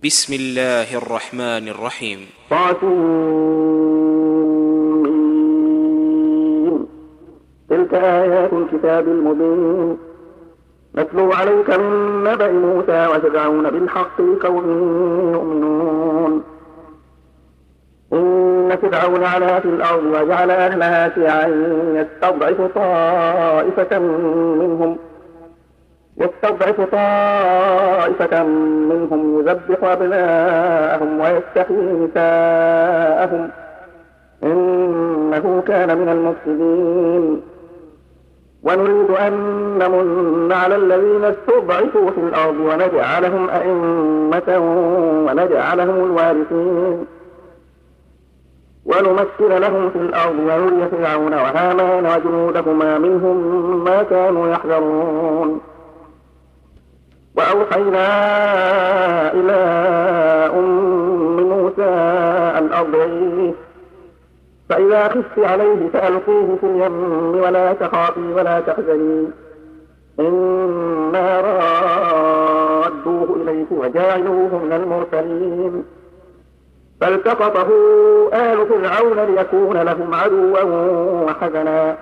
بسم الله الرحمن الرحيم. طاسين. تلك آيات الكتاب المبين نتلو عليك من نبأ موسى وفرعون بالحق لقوم يؤمنون. إن فرعون علا في الأرض وجعل أهلها شيعا يستضعف طائفة منهم يذبح أبناءهم ويستحيي نساءهم إنه كان من المفسدين. ونريد أن نمن على الذين استضعفوا في الأرض ونجعلهم أئمة ونجعلهم الوارثين ونمكن لهم في الأرض ونري فرعون وهامان وجنودهما منهم ما كانوا يحذرون. وأوحينا إلى أم موسى أن أرضعيه فإذا خفت عليه فألقيه في اليم ولا تخافي ولا تحزني إنا رادوه إليك وجاعلوه من المرسلين. فالتقطه آل فرعون ليكون لهم عدوا وحزنا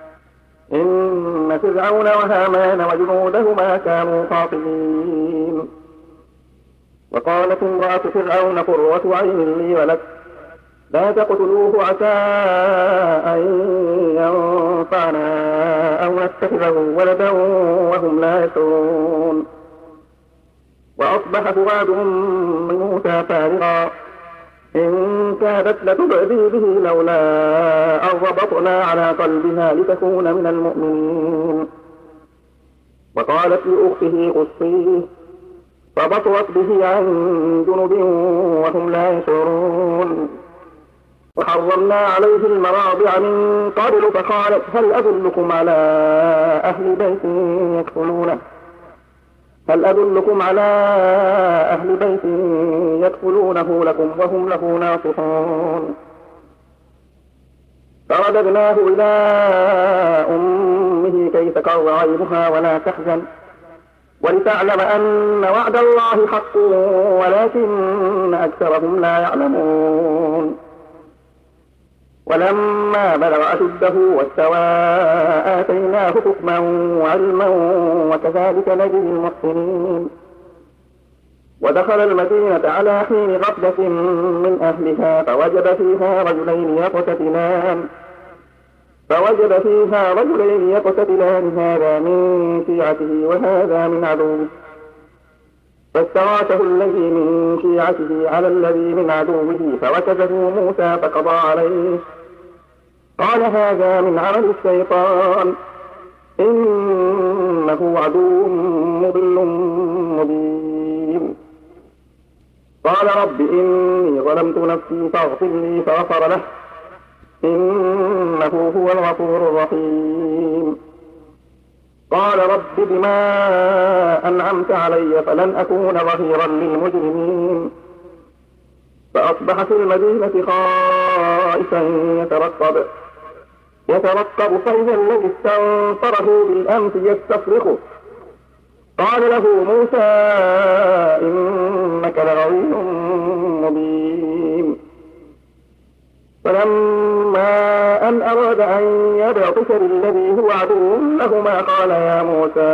إن فرعون وهامان وجنودهما كانوا خاطئين. وقالت امرأة فرعون قرة عين لي ولك لا تقتلوه عسى أن ينفعنا أو نتخذه ولدا وهم لا يشعرون. وأصبح فؤاد من موسى فارغا إن كادت لتبدي به لولا أن ربطنا على قلبها لتكون من المؤمنين. وقالت لأخته قصيه فبصرت به عن جنب وهم لا يشعرون. وحرمنا عليه المراضع من قبل فقالت هل أدلكم على أهل بيت يكفلونه لكم وهم له ناصحون. فرددناه إلى أمه كي تقر عينها ولا تحزن ولتعلم أن وعد الله حق ولكن أكثرهم لا يعلمون. ولما بلغ أشده واستوى آتيناه حكما وعلما وكذلك نجزي المحسنين. ودخل المدينة على حين غفلة من أهلها فوجد فيها رجلين يقتتلان هذا من شيعته وهذا من عدوه فاستغاثه الذي من شيعته على الذي من عدوه فوكزه موسى فقضى عليه قال هذا من عمل الشيطان إنه عدو مضل مبين. قال رب إني ظلمت نفسي فاغفر لي فغفر له إنه هو الغفور الرحيم. قال رب بما أنعمت علي فلن أكون ظهيرا للمجرمين. فأصبح في المدينة خائفا يترقب فإذا الذي استنصره بالأمس يستصرخه قال له موسى إنك لغوي مبين. فلما أن أراد أن يبطش بالذي هو عدو لهما قال يا موسى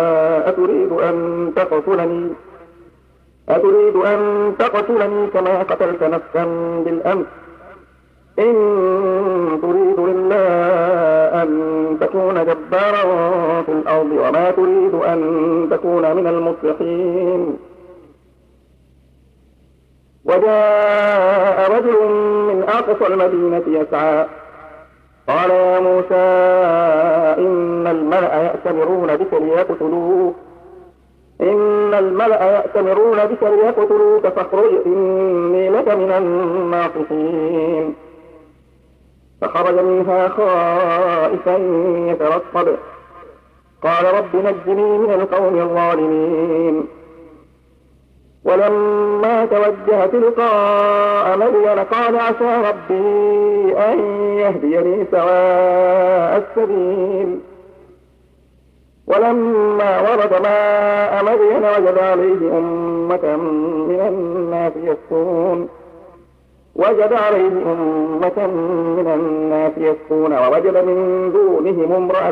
أتريد أن تقتلني كما قتلت نفسا بالأمس إن تريد إلا أن تكون جبارا في الأرض وما تريد أن تكون من المصلحين. وجاء رجل من أقصى المدينة يسعى قال يا موسى إن الملأ يأتمرون بك ليقتلوك فاخرج إني لك من الناصحين. فخرج منها خائفا يترقب قال رب نجني من القوم الظالمين. ولما توجه تلقاء مدين قال عسى ربي أن يهديني سواء السبيل. ولما ورد ماء مدين وجد عليه أمة من الناس يسكون وجد عليه أمة من الناس يسكون ووجد من دونهم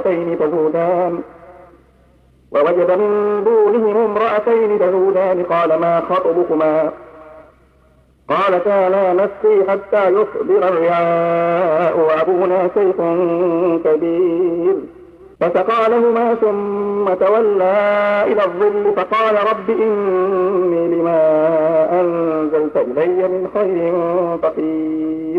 امرأتين تذودان قال ما خطبكما قالتا لا نسقي حتى يصدر الرعاء وأبونا شيخ كبير فسقى لهما ثم تولى إلى الظل فقال رب إني لما أنزلت إلي من خير فقير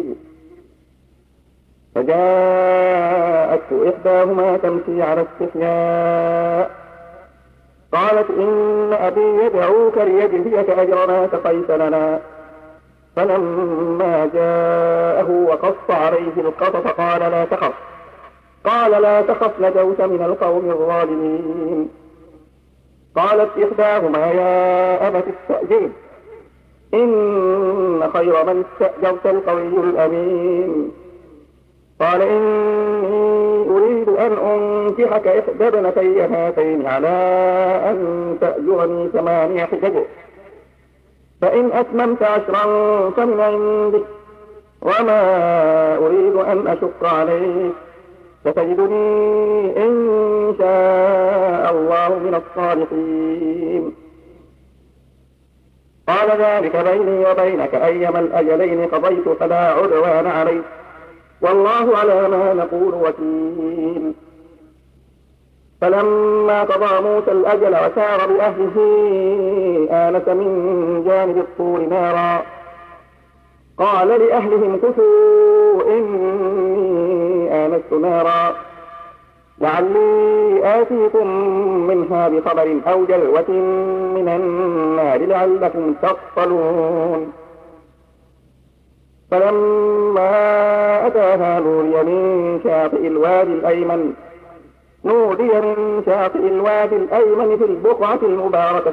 فجاءته إحداهما تمشي على استحياء قالت إن أبي يدعوك ليجزيك أجر ما سقيت لنا فلما جاءه وقص عليه القصص قال لا تخف نجوت من القوم الظالمين قالت إحداهما يا أبت استأجره إن خير من استأجرت القوي الأمين قال إني أريد أن أنكحك إحدى ابنتي هاتين على أن تأجرني 8 حجج فإن أتممت 10 فمن عندك وما أريد أن أشق عليك ستجدني إن شاء الله من الصالحين قال ذلك بيني وبينك أيما الأجلين قضيت فلا عدوان علي والله على ما نقول وكيل فلما قضى موسى الأجل وسار بأهله آنس من جانب الطور نارا قال لأهلهم كثوا إني آنست نارا لعلي آتيكم منها بخبر أو جلوة من النار لعلكم تصطلون فلما أتاها نودي من شاطئ الوادي الأيمن في البقعة المباركة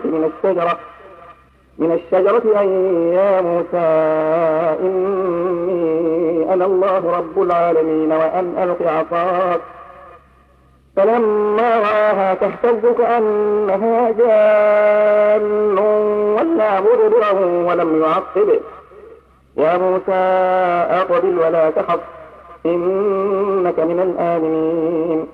من الشجرة أن يا موسى إني أنا الله رب العالمين وأن ألق عصاك فلما رآها تهتز كأنها جان ولا مدبرا ولم يعقب يا موسى أقبل ولا تخف إنك من الآمنين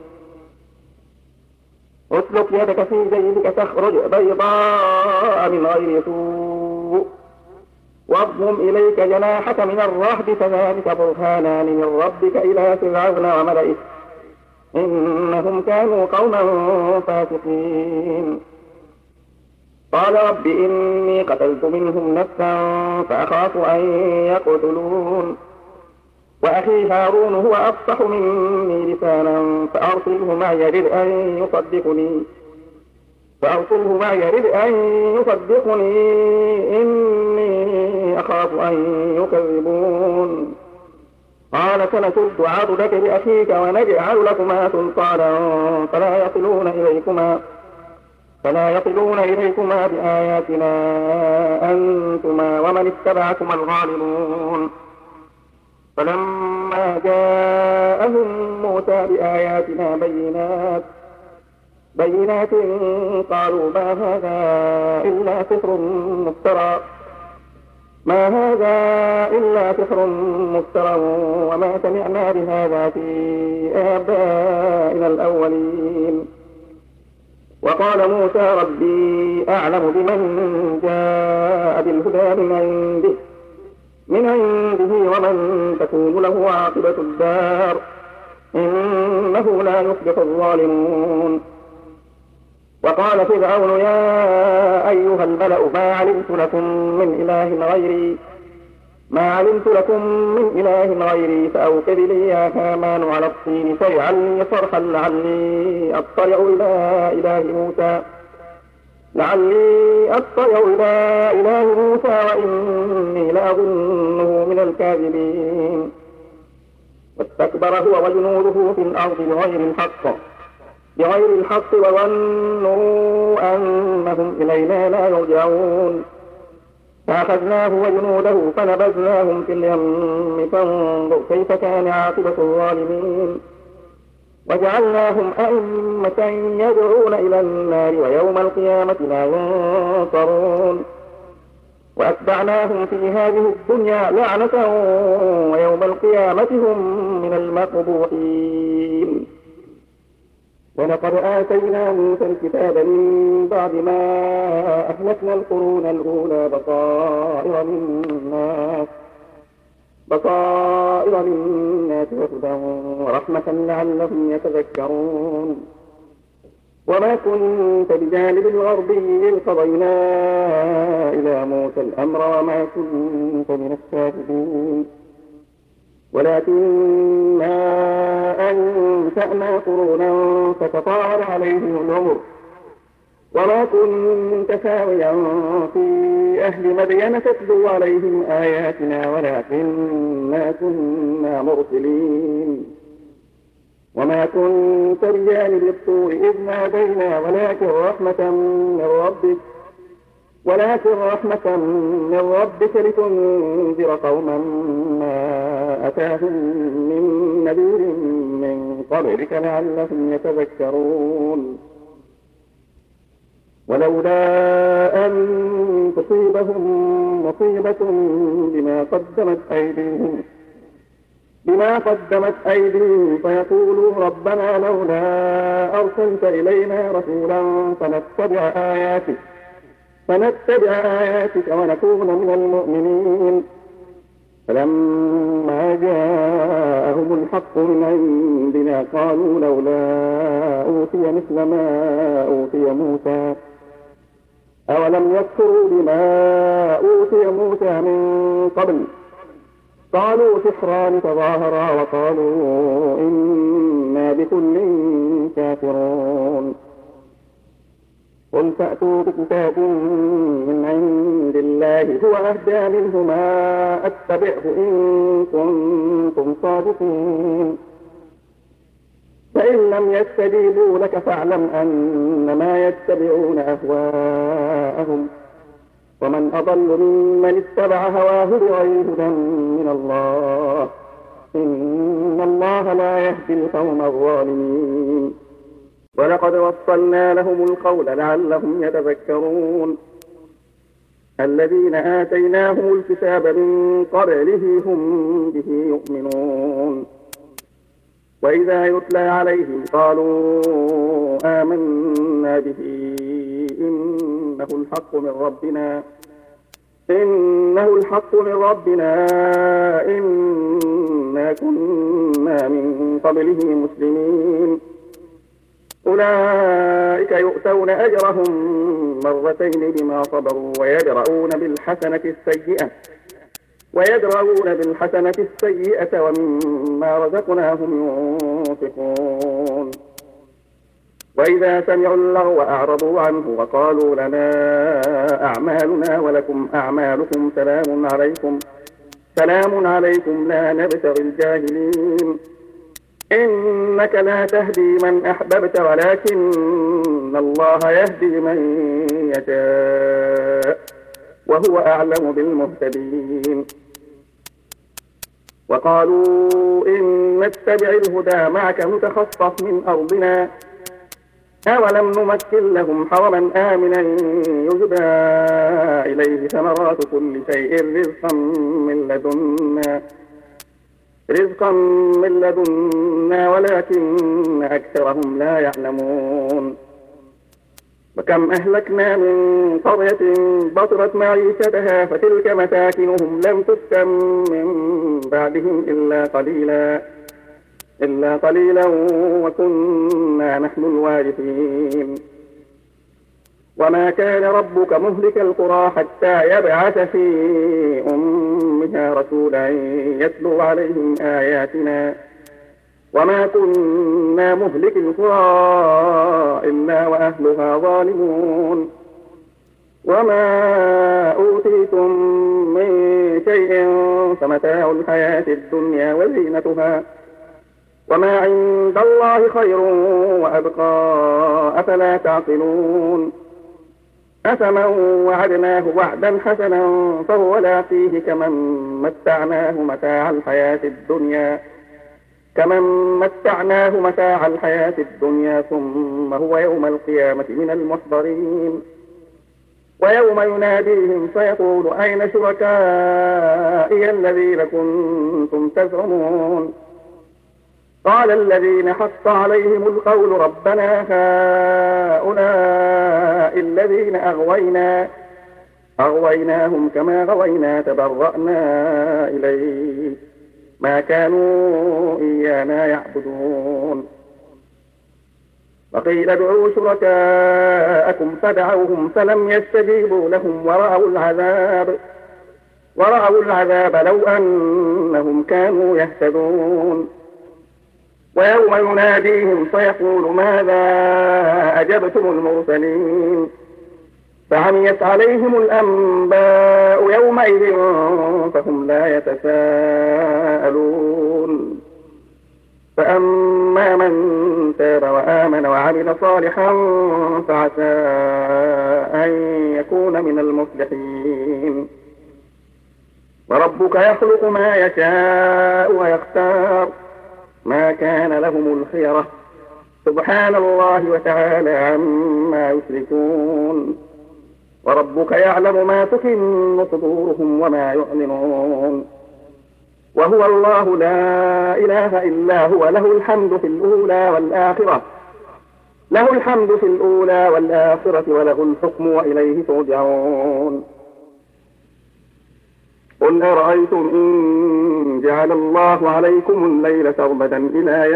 اسلك يدك في جيبك تخرج بيضاء من غير سوء واضم إليك جناحك من الرهب فذلك برهانان من ربك إلى فرعون وملئه إنهم كانوا قوما فاسقين قال رب إني قتلت منهم نفسا فأخاف أن يقتلون وأخي هارون هو أفصح مني لسانا فأرسله معي يرد أن يصدقني إني أخاف أن يكذبون قال سنشد عضدك بأخيك ونجعل لكما سلطانا فلا يصلون إليكما بآياتنا أنتما ومن اتبعكما الغالبون فلما جاءهم موسى بآياتنا بينات قالوا ما هذا إلا سحر مفترى وما سمعنا بهذا في آبائنا الأولين وقال موسى ربي أعلم بمن جاء بالهدى من عنده ومن تكون له عاقبة الدار إنه لا يفلح الظالمون وقال فرعون يا أيها الملأ ما علمت لكم من إله غيري فأوقد لي يا هامان على الطين فاجعل لي صرحا لعلي أطلع إلى إله موسى وإني لأظنه من الكاذبين واستكبر هو وجنوده في الأرض بغير الحق وظنوا أنهم إلينا لا يرجعون فأخذناه وجنوده فنبذناهم في اليم فانظر كيف كان عاقبة الظالمين وجعلناهم أئمة يدعون إلى النار ويوم القيامة لا ينصرون وأتبعناهم في هذه الدنيا لعنة ويوم القيامة هم من المقبوحين. ولقد آتينا موسى الكتاب من بعد ما أهلكنا القرون الأولى بصائر للناس وهدى ورحمة لعلهم يتذكرون. وما كنت بجانب الغربي إذ قضينا إلى موسى الأمر وما كنت من الشاهدين ولكننا أنشأنا قرونا فتطاول عليهم العمر وما كنت ساويا في أهل مدين تتلو عليهم آياتنا ولكننا كنا مرسلين. وما كنت بجانب الطور إذ نادينا ولكن رحمة من ربك لتنذر قوما ما أتاهم من نذير من قبلك لعلهم يتذكرون. ولولا أن تصيبهم مصيبة بما قدمت أيديهم فيقولوا ربنا لولا أرسلت إلينا رسولا فنتبع آياتك ونكون من المؤمنين. فلما جاءهم الحق من عندنا قالوا لولا أوتي مثل ما أوتي موسى أولم يكفروا بما أوتي موسى من قبل قالوا سحران تظاهرا وقالوا إنا بكل كافرون. قل فأتوا بكتاب من عند الله هو أهدى منهما أتبعه إن كنتم صادقين. فإن لم يستجيبوا لك فاعلم أنما يتبعون أهواءهم ومن أضل ممن اتبع هواه بغير هدى من الله إن الله لا يهدي القوم الظالمين. ولقد وصلنا لهم القول لعلهم يتذكرون. الذين آتيناهم الكتاب من قبله هم به يؤمنون. وإذا يتلى عليهم قالوا آمنا به إنه الحق من ربنا إنا كنا من قبله مسلمين. أولئك يؤتون أجرهم مرتين بما صبروا ويدرؤون بالحسنة السيئة ومما رزقناهم ينفقون. وإذا سمعوا اللغو أعرضوا عنه وقالوا لنا أعمالنا ولكم أعمالكم سلام عليكم لا نبتغي الجاهلين. إنك لا تهدي من أحببت ولكن الله يهدي من يشاء وهو أعلم بالمهتدين. وقالوا إن نتبع الهدى معك نتخطف من أرضنا أولم نمكن لهم حرما آمنا يجبى إليه ثمرات كل شيء رزقا من لدنا ولكن أكثرهم لا يعلمون. وكم أهلكنا من قرية بطرت معيشتها فتلك مساكنهم لم تسكن من بعدهم إلا قليلا وكنا نحن الوارثين. وما كان ربك مهلك القرى حتى يبعث في أمها رسولا يتلو عليهم آياتنا وما كنا مهلك القرى إلا وأهلها ظالمون. وما أوتيتم من شيء فمتاع الحياة الدنيا وزينتها وما عند الله خير وأبقى أفلا تعقلون. أفمن وعدناه وعدا حسنا فهو لاقيه كمن متعناه متاع الحياة الدنيا ثم هو يوم القيامة من المحضرين. ويوم يناديهم فيقول أين شركائي الذين كنتم تزعمون قال الذين حق عليهم القول ربنا هؤلاء الذين أغويناهم كما غوينا تبرأنا إليك ما كانوا إيانا يعبدون وقيل ادعوا شركاءكم فدعوهم فلم يستجيبوا لهم ورأوا العذاب لو أنهم كانوا يهتدون ويوم يناديهم فيقول ماذا أجبتم المرسلين فعميت عليهم الأنباء يومئذ فهم لا يتساءلون فأما من تاب وآمن وعمل صالحا فعسى أن يكون من المفلحين وربك يخلق ما يشاء ويختار ما كان لهم الخيرة سبحان الله وتعالى عما يشركون وربك يعلم ما تكن صدورهم وما يعلنون وهو الله لا إله إلا هو له الحمد في الأولى والآخرة وله الحكم وإليه ترجعون قل أرأيتم إن جعل الله عليكم الليل سرمدا إلى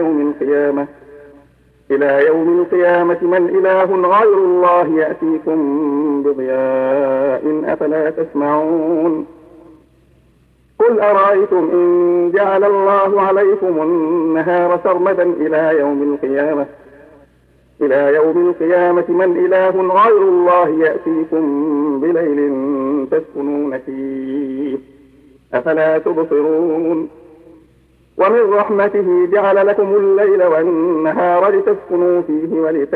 يوم القيامة من إله غير الله يأتيكم بضياء أفلا تسمعون قل أرأيتم إن جعل الله عليكم النهار سرمدا إلى يوم القيامة من إله غير الله يأتيكم بليل تسكنون فيه أفلا تبصرون ومن رحمته جعل لكم الليل والنهار لتسكنوا فيه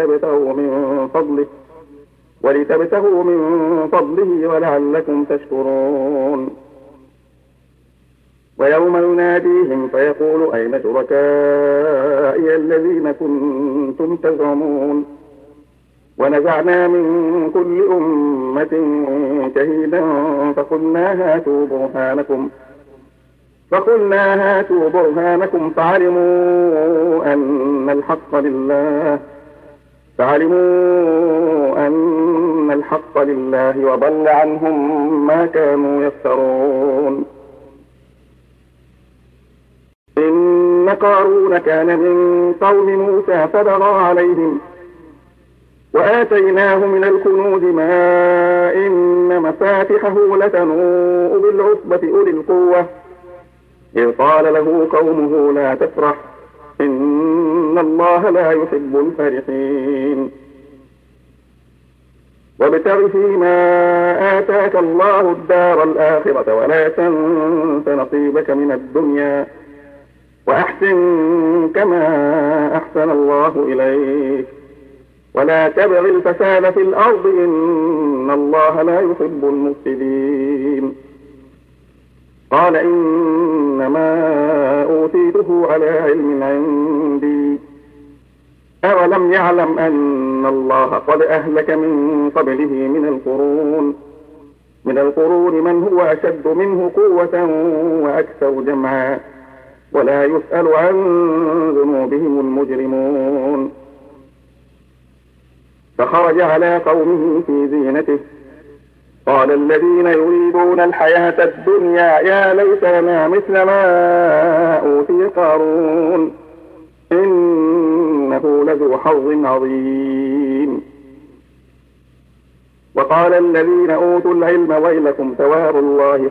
ولتبتغوا من فضله ولعلكم تشكرون ويوم يناديهم فيقول أين شركائي الذين كنتم تزعمون ونزعنا من كل أمة شهيدا فقلنا هاتوا برهانكم فعلموا أن الحق لله وضل عنهم ما كانوا يفترون إن قارون كان من قوم موسى فبغى عليهم وآتيناه من الكنوز ما إن مفاتحه لتنوء بالعصبة أولي القوة إذ قال له قومه لا تفرح إن الله لا يحب الفرحين وابتغ فيما آتاك الله الدار الآخرة ولا تنس نصيبك من الدنيا وأحسن كما أحسن الله إليك ولا تبغ الفساد في الأرض إن الله لا يحب المفسدين قال إنما أوتيته على علم عندي أولم يعلم أن الله قد أهلك من قبله من القرون من هو أشد منه قوة وأكثر جمعا ولا يسأل عن ذنوبهم المجرمون فخرج على قومه في زينته قال الذين يريدون الحياة الدنيا يا ليت لنا مثل ما أوتي قارون إنه لذو حظ عظيم وقال الذين أوتوا العلم ويلكم ثواب الله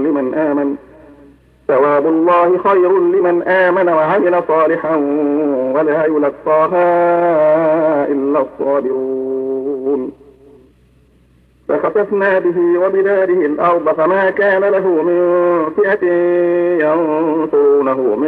خير لمن آمن وعمل صالحا ولا يلقاها إلا الصابرون فخسفنا به وبداره الأرض فما كان له من فئة ينصرونه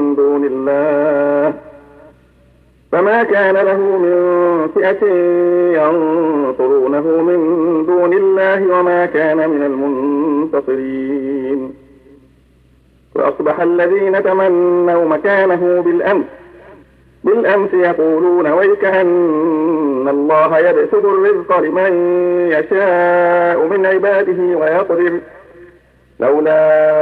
من دون الله وما كان من المنتصرين وأصبح الذين تمنوا مكانه بالأمس يقولون ويك أن إن الله يبسط الرزق لمن يشاء من عباده ويقدر لولا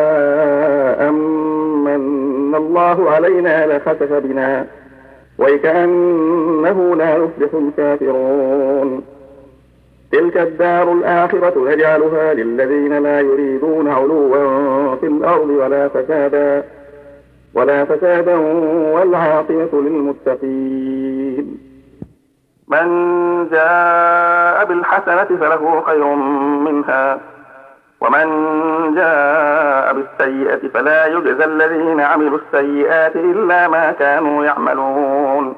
أمن الله علينا لخسف بنا وكأنه لا يفلح الكافرون تلك الدار الآخرة نجعلها للذين لا يريدون علوا في الأرض ولا فسادا والعاقبة للمتقين من جاء بالحسنة فله خير منها ومن جاء بالسيئة فلا يجزى الذين عملوا السيئات إلا ما كانوا يعملون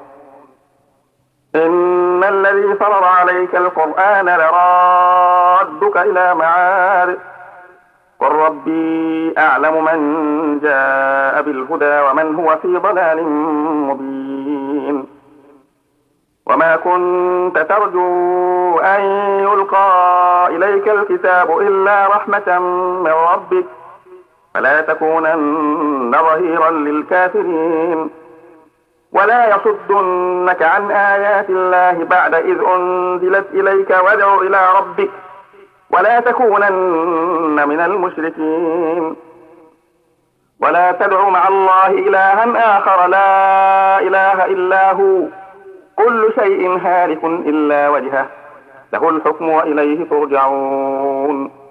إن الذي فرض عليك القرآن لرادك إلى معاد قل ربي أعلم من جاء بالهدى ومن هو في ضلال مبين وما كنت ترجو أن يلقى إليك الكتاب إلا رحمة من ربك فلا تكونن ظهيرا للكافرين ولا يصدنك عن آيات الله بعد إذ أنزلت إليك وادع إلى ربك ولا تكونن من المشركين ولا تدع مع الله إلها آخر لا إله إلا هو كل شيء هالك إلا وجهه له الحكم وإليه ترجعون